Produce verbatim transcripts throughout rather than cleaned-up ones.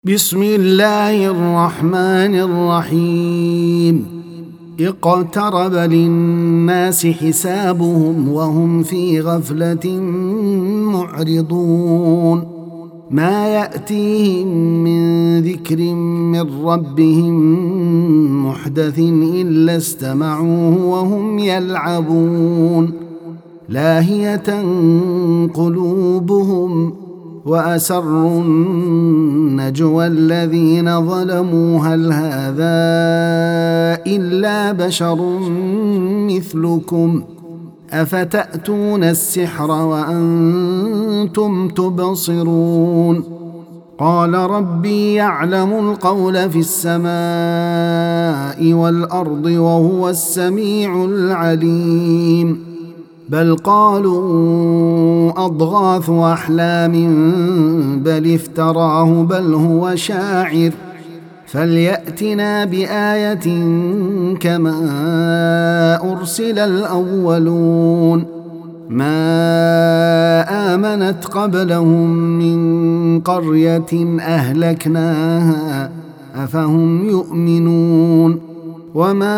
بسم الله الرحمن الرحيم. اقترب للناس حسابهم وهم في غفلة معرضون. ما يأتيهم من ذكر من ربهم محدث إلا استمعوه وهم يلعبون. لاهية قلوبهم وأسروا النجوى الذين ظلموا هل هذا إلا بشر مثلكم أفتأتون السحر وأنتم تبصرون. قال ربي يعلم القول في السماء والأرض وهو السميع العليم. بل قالوا أضغاث أحلام بل افتراه بل هو شاعر فليأتنا بآية كما أرسل الأولون. ما آمنت قبلهم من قرية أهلكناها أفهم يؤمنون. وما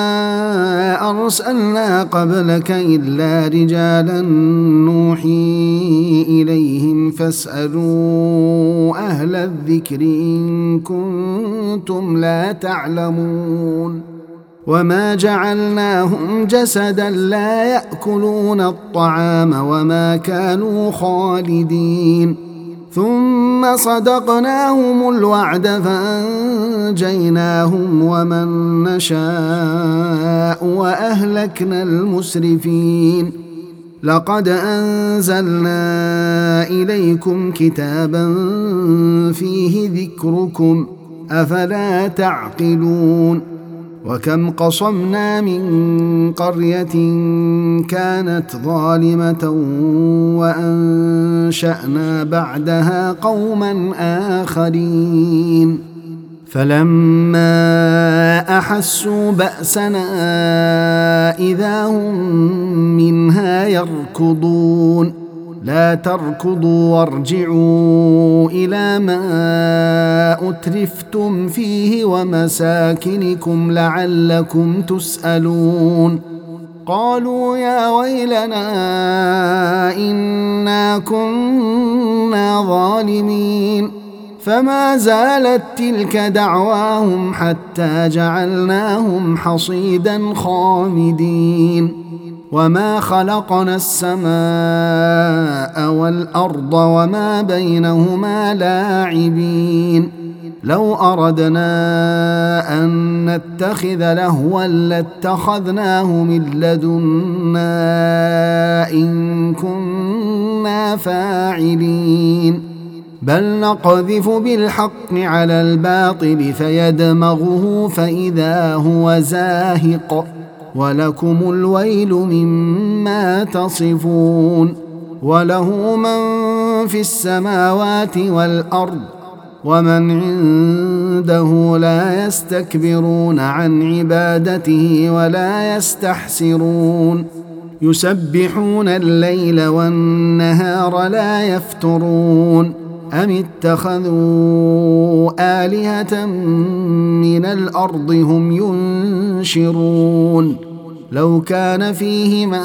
أرسلنا قبلك إلا رجالا نوحي إليهم فاسألوا أهل الذكر إن كنتم لا تعلمون. وما جعلناهم جسدا لا يأكلون الطعام وما كانوا خالدين. ثم صدقناهم الوعد فأنجيناهم ومن نشاء وأهلكنا المسرفين. لقد أنزلنا إليكم كتابا فيه ذكركم أفلا تعقلون. وكم قصمنا من قرية كانت ظالمة وأنشأنا بعدها قوما آخرين. فلما أحسوا بأسنا إذا هم منها يركضون. لا تركضوا وارجعوا إلى ما أترفتم فيه ومساكنكم لعلكم تسألون. قالوا يا ويلنا إنا كنا ظالمين. فما زالت تلك دعواهم حتى جعلناهم حصيدا خامدين. وما خلقنا السماء والأرض وما بينهما لاعبين. لو أردنا أن نتخذ لهوا لاتخذناه من لدنا إن كنا فاعلين. بل نقذف بالحق على الباطل فيدمغه فإذا هو زاهق ولكم الويل مما تصفون. وله من في السماوات والأرض ومن عنده لا يستكبرون عن عبادته ولا يستحسرون. يسبحون الليل والنهار لا يفترون. أم اتخذوا آلهة من الأرض هم ينشرون. لو كان فيهما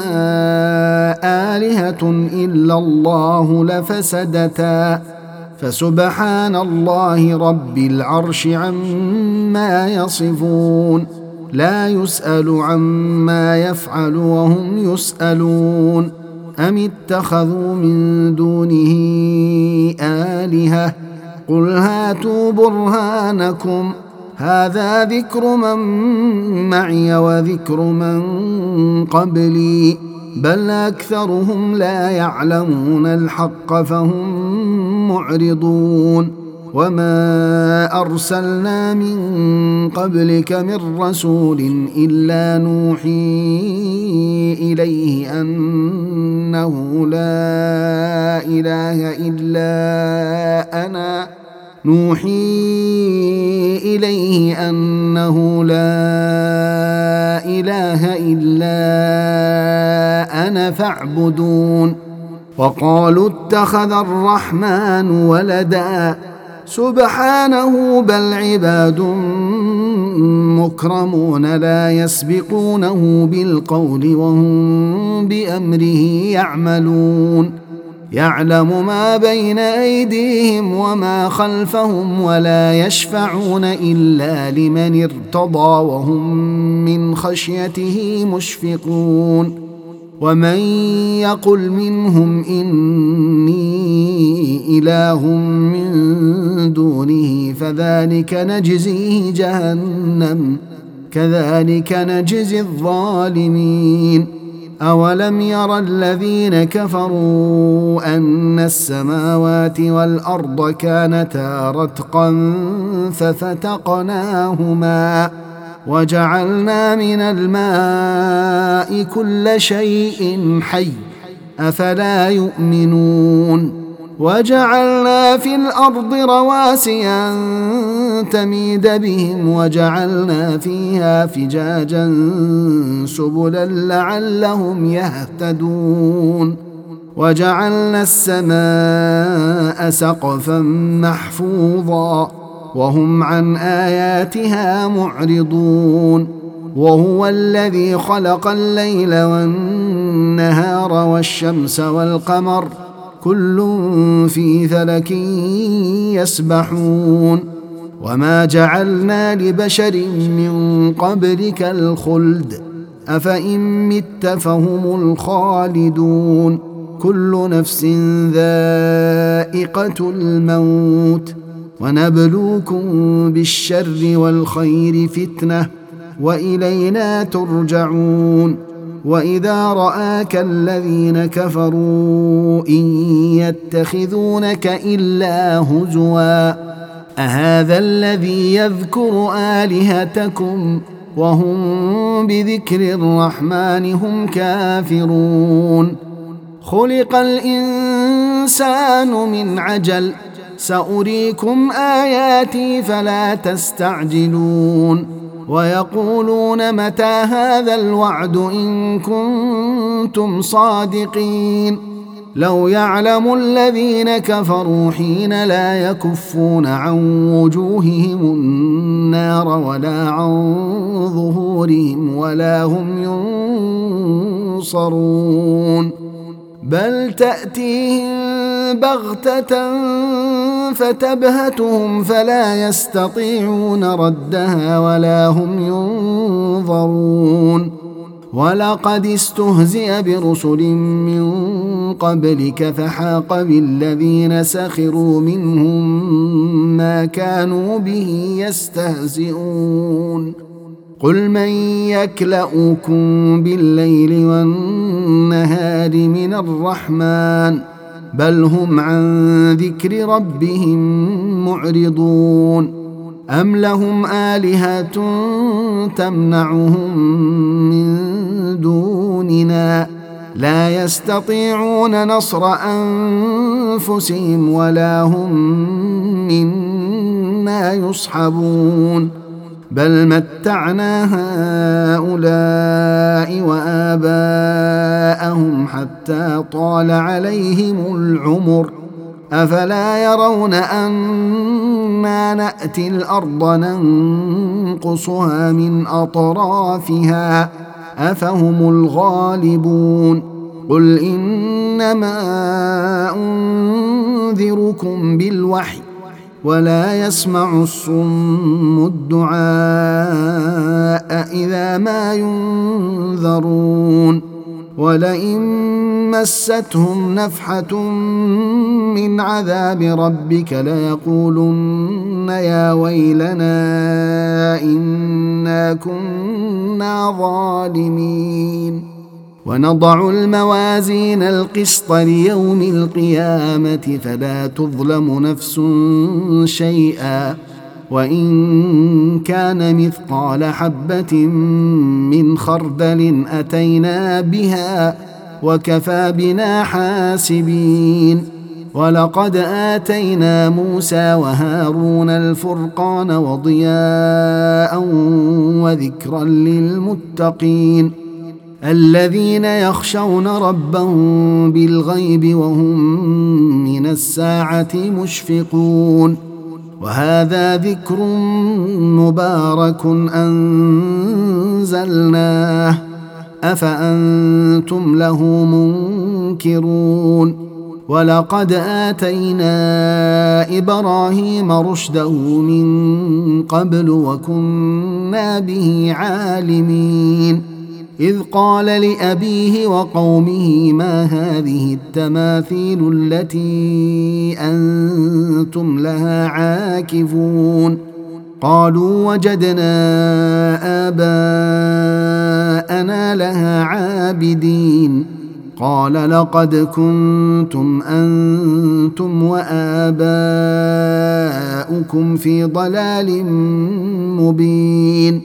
آلهة إلا الله لفسدتا فسبحان الله رب العرش عما يصفون. لا يسأل عما يفعل وهم يسألون. أم اتخذوا من دونه آلهة قل هاتوا برهانكم هذا ذكر من معي وذكر من قبلي بل أكثرهم لا يعلمون الحق فهم معرضون. وما أرسلنا من قبلك من رسول إلا نوحي إليه أنه لا إله إلا أنا نوحي إليه أنه لا إله إلا أنا فاعبدون. وقالوا اتخذ الرحمن ولدا سبحانه بل عباد مكرمون لا يسبقونه بالقول وهم بأمره يعملون يعلم ما بين أيديهم وما خلفهم ولا يشفعون إلا لمن ارتضى وهم من خشيته مشفقون ومن يقل منهم إني إله من دونه فذلك نجزيه جهنم كذلك نجزي الظالمين أولم ير الذين كفروا أن السماوات والأرض كانتا رتقا ففتقناهما وجعلنا من الماء كل شيء حي أفلا يؤمنون وجعلنا في الأرض رواسي أن تميد بهم وجعلنا فيها فجاجا سبلا لعلهم يهتدون وجعلنا السماء سقفا محفوظا وهم عن آياتها معرضون وهو الذي خلق الليل والنهار والشمس والقمر كل في فلك يسبحون وما جعلنا لبشر من قبلك الخلد أفإن مت فهم الخالدون كل نفس ذائقة الموت ونبلوكم بالشر والخير فتنة وإلينا ترجعون وإذا رآك الذين كفروا إن يتخذونك إلا هزوا أهذا الذي يذكر آلهتكم وهم بذكر الرحمن هم كافرون خلق الإنسان من عجل سأريكم آياتي فلا تستعجلون ويقولون متى هذا الوعد إن كنتم صادقين لو يعلم الذين كفروا حين لا يكفون عن وجوههم النار ولا عن ظهورهم ولا هم ينصرون بل تأتيهم بغتة فتبهتهم فلا يستطيعون ردها ولا هم ينظرون ولقد استهزئ برسل من قبلك فحاق بالذين سخروا منهم ما كانوا به يستهزئون قل من يكلؤكم بالليل والنهار من الرحمن بل هم عن ذكر ربهم معرضون أم لهم آلهة تمنعهم من دوننا لا يستطيعون نصر أنفسهم ولا هم منا يصحبون بل متعنا هؤلاء وآباءهم حتى طال عليهم العمر أفلا يرون أنا نأتي الأرض ننقصها من أطرافها أفهم الغالبون قل إنما أنذركم بالوحي ولا يسمع الصم الدعاء إذا ما ينذرون ولئن مستهم نفحة من عذاب ربك ليقولن يا ويلنا إنا كنا ظالمين ونضع الموازين القسط ليوم القيامة فلا تظلم نفس شيئا وإن كان مثقال حبة من خردل أتينا بها وكفى بنا حاسبين ولقد آتينا موسى وهارون الفرقان وضياء وذكرا للمتقين الذين يخشون ربهم بالغيب وهم من الساعة مشفقون وهذا ذكر مبارك أنزلناه أفأنتم له منكرون ولقد آتينا إبراهيم رشده من قبل وكنا به عالمين إذ قال لأبيه وقومه ما هذه التماثيل التي أنتم لها عاكفون قالوا وجدنا آباءنا لها عابدين قال لقد كنتم أنتم وآباؤكم في ضلال مبين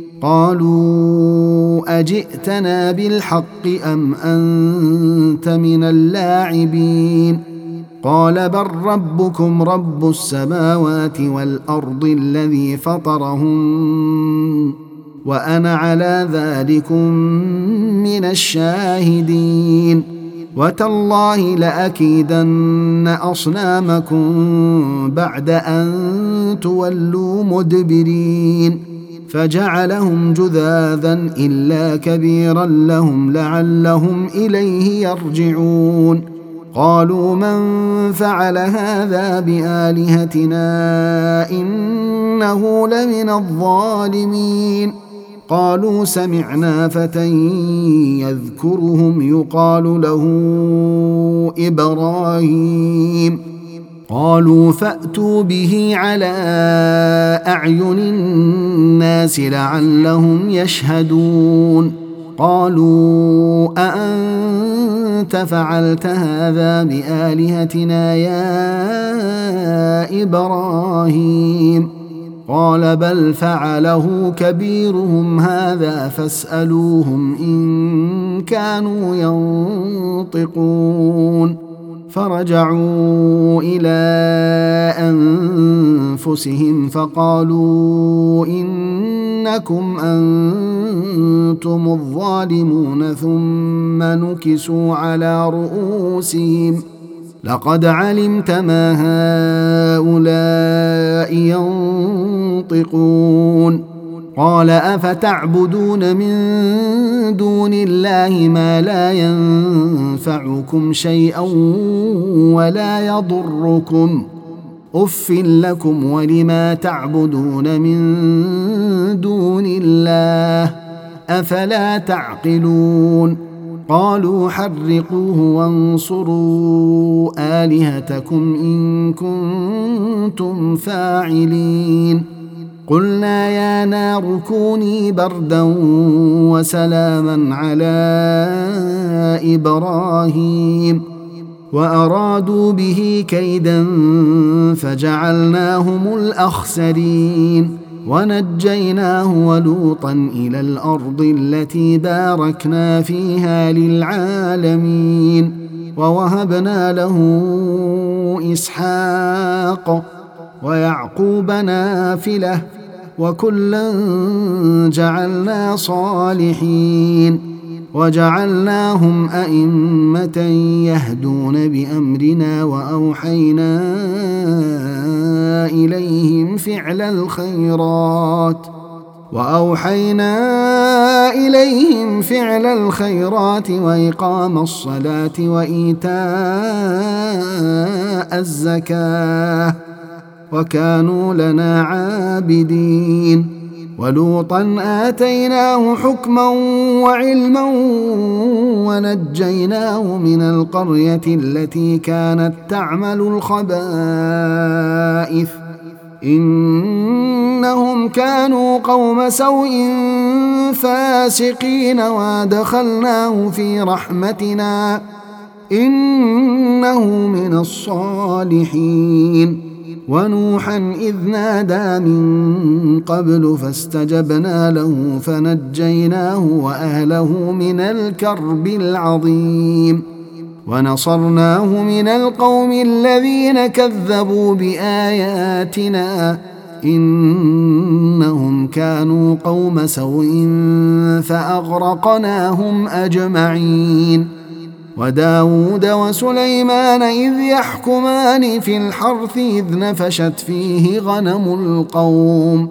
قالوا أجئتنا بالحق أم أنت من اللاعبين قال بل ربكم رب السماوات والأرض الذي فطرهم وأنا على ذلكم من الشاهدين وتالله لأكيدن أصنامكم بعد أن تولوا مدبرين فجعلهم جذاذا إلا كبيرا لهم لعلهم إليه يرجعون قالوا من فعل هذا بآلهتنا إنه لمن الظالمين قالوا سمعنا فتى يذكرهم يقال له إبراهيم قالوا فأتوا به على أعين الناس لعلهم يشهدون قالوا أأنت فعلت هذا بآلهتنا يا إبراهيم قال بل فعله كبيرهم هذا فاسألوهم إن كانوا ينطقون فرجعوا إلى أنفسهم فقالوا إنكم أنتم الظالمون ثم نكسوا على رؤوسهم لقد علمت ما هؤلاء ينطقون قال أفتعبدون من دون الله ما لا ينفعكم شيئا ولا يضركم أف لكم ولما تعبدون من دون الله أفلا تعقلون قالوا حرقوه وانصروا آلهتكم إن كنتم فاعلين قلنا يا نار كوني بردا وسلاما على إبراهيم وأرادوا به كيدا فجعلناهم الأخسرين ونجيناه ولوطا إلى الأرض التي باركنا فيها للعالمين ووهبنا له إسحاق ويعقوب نافلة وكلا جعلنا صالحين وجعلناهم أئمة يهدون بأمرنا وأوحينا إليهم فعل الخيرات وأوحينا إليهم فعل الخيرات وإقام الصلاة وإيتاء الزكاة وكانوا لنا عابدين ولوطا آتيناه حكما وعلما ونجيناه من القرية التي كانت تعمل الخبائث إنهم كانوا قوم سوء فاسقين وادخلناه في رحمتنا إنه من الصالحين ونوحا إذ نادى من قبل فاستجبنا له فنجيناه وأهله من الكرب العظيم ونصرناه من القوم الذين كذبوا بآياتنا إنهم كانوا قوم سوء فأغرقناهم أجمعين وداود وسليمان إذ يحكمان في الحرث إذ نفشت فيه غنم القوم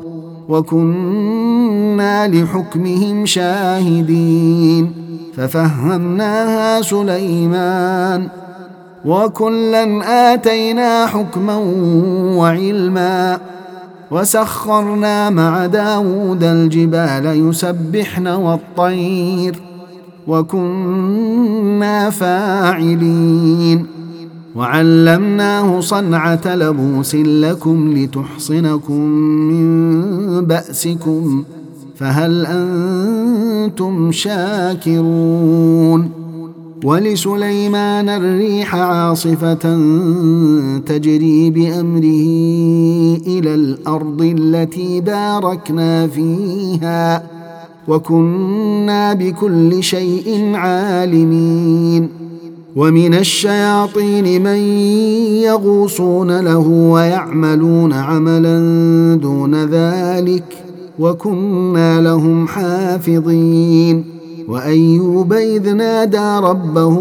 وكنا لحكمهم شاهدين ففهمناها سليمان وكلا آتينا حكما وعلما وسخرنا مع داود الجبال يسبحن والطير وكنا فاعلين وعلمناه صنعة لبوس لكم لتحصنكم من بأسكم فهل أنتم شاكرون ولسليمان الريح عاصفة تجري بأمره إلى الأرض التي باركنا فيها وكنا بكل شيء عالمين ومن الشياطين من يغوصون له ويعملون عملا دون ذلك وكنا لهم حافظين وأيوب إذ نادى ربه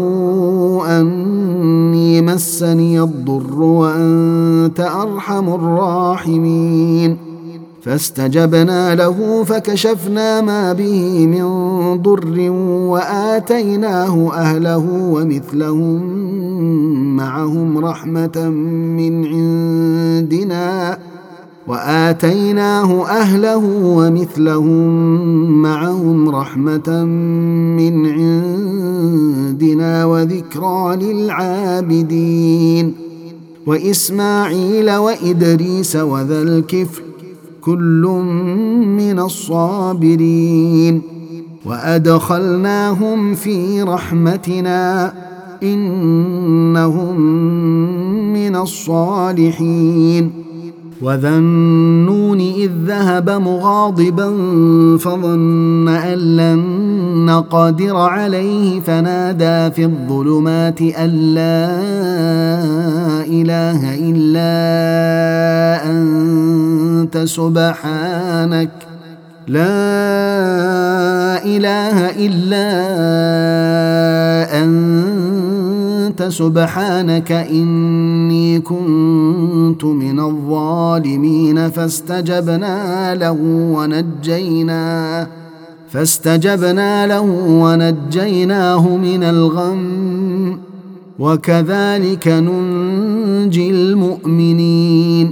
أني مسني الضر وأنت أرحم الراحمين فاستجبنا له فكشفنا ما به من ضر وآتيناه أهله ومثلهم معهم رحمة من عندنا وآتيناه أهله ومثلهم معهم رحمة من عندنا وذكرى للعابدين وإسماعيل وإدريس وذا الكفل كل من الصابرين وأدخلناهم في رحمتنا إنهم من الصالحين وذا النون إذ ذهب مغاضبا فظن أن لن نقدر عليه فنادى في الظلمات أن لا إله إلا أنت سبحانك لا إله إلا أنت سبحانك إني كنت من الظالمين فاستجبنا له ونجيناه فاستجبنا له ونجيناه من الغم وكذلك ننجي المؤمنين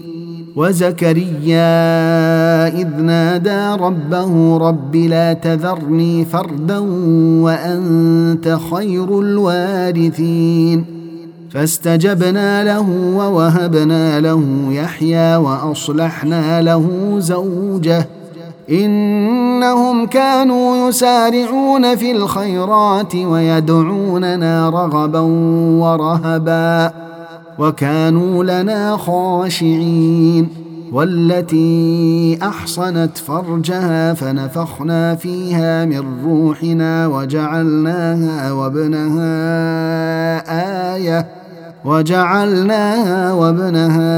وزكريا إذ نادى ربه رب لا تذرني فردا وأنت خير الوارثين فاستجبنا له ووهبنا له يحيى وأصلحنا له زوجه إنهم كانوا يسارعون في الخيرات ويدعوننا رغبا ورهبا وكانوا لنا خاشعين والتي أحصنت فرجها فنفخنا فيها من روحنا وجعلناها وابنها آية وجعلناها وابنها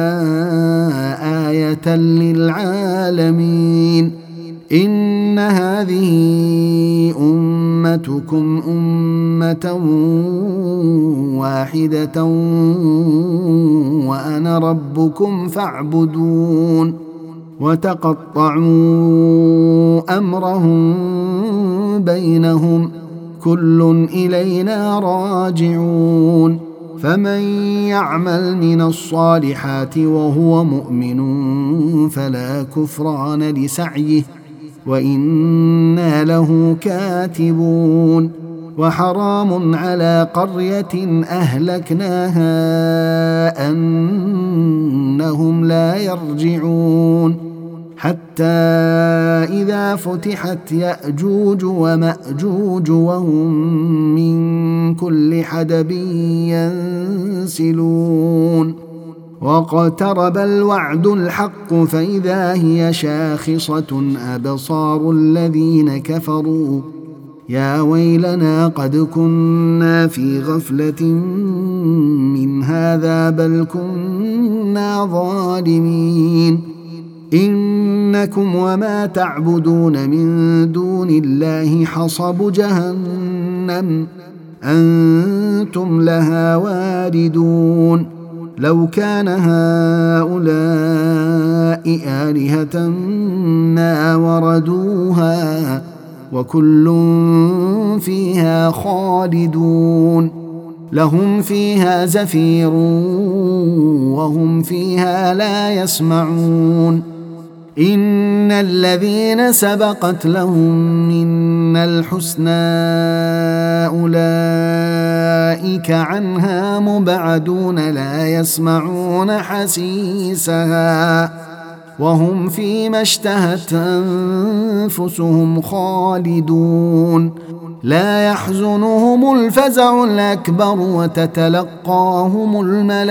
آية للعالمين إن هذه أمتكم أمة واحدة وأنا ربكم فاعبدون وتقطعوا أمرهم بينهم كل إلينا راجعون فمن يعمل من الصالحات وهو مؤمن فلا كفران لسعيه وإنا له كاتبون وحرام على قرية أهلكناها أنهم لا يرجعون حتى إذا فتحت يأجوج ومأجوج وهم من كل حدب ينسلون واقترب الوعد الحق فإذا هي شاخصة أبصار الذين كفروا يا ويلنا قد كنا في غفلة من هذا بل كنا ظالمين إنكم وما تعبدون من دون الله حصب جهنم أنتم لها واردون لو كان هؤلاء آلهة ما وردوها وكل فيها خالدون لهم فيها زفير وهم فيها لا يسمعون إن الذين سبقت لهم منا الحسنى أولئك عنها مبعدون لا يسمعون حسيسها وهم فيما اشتهت أنفسهم خالدون لا يحزنهم الفزع الأكبر وتتلقاهم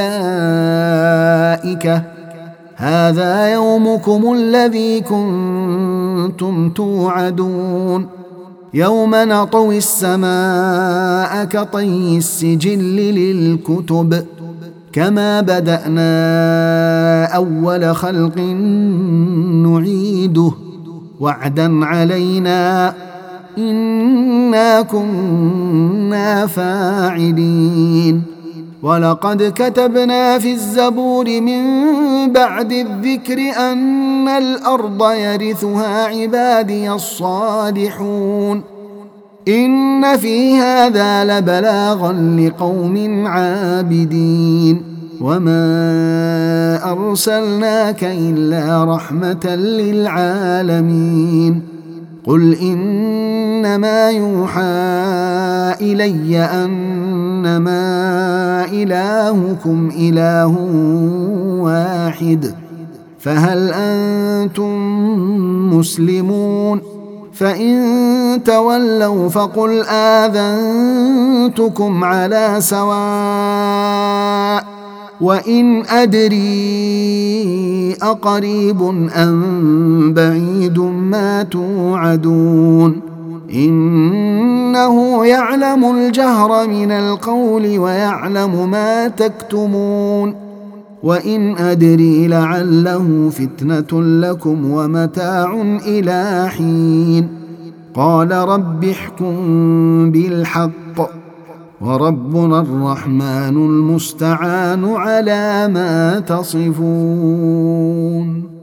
الملائكة هذا يومكم الذي كنتم توعدون يوم نطوي السماء كطي السجل للكتب كما بدأنا أول خلق نعيده وعدا علينا إنا كنا فاعلين ولقد كتبنا في الزبور من بعد الذكر أن الأرض يرثها عبادي الصالحون إن في هذا لبلاغا لقوم عابدين وما أرسلناك إلا رحمة للعالمين قل إنما يوحى إلي أنما إلهكم إله واحد فهل أنتم مسلمون فإن تولوا فقل آذنتكم على سواء وإن أدري أقريب أم بعيد ما توعدون إنه يعلم الجهر من القول ويعلم ما تكتمون وإن أدري لعله فتنة لكم ومتاع إلى حين قال رب احكم بالحق وربنا الرحمن المستعان على ما تصفون.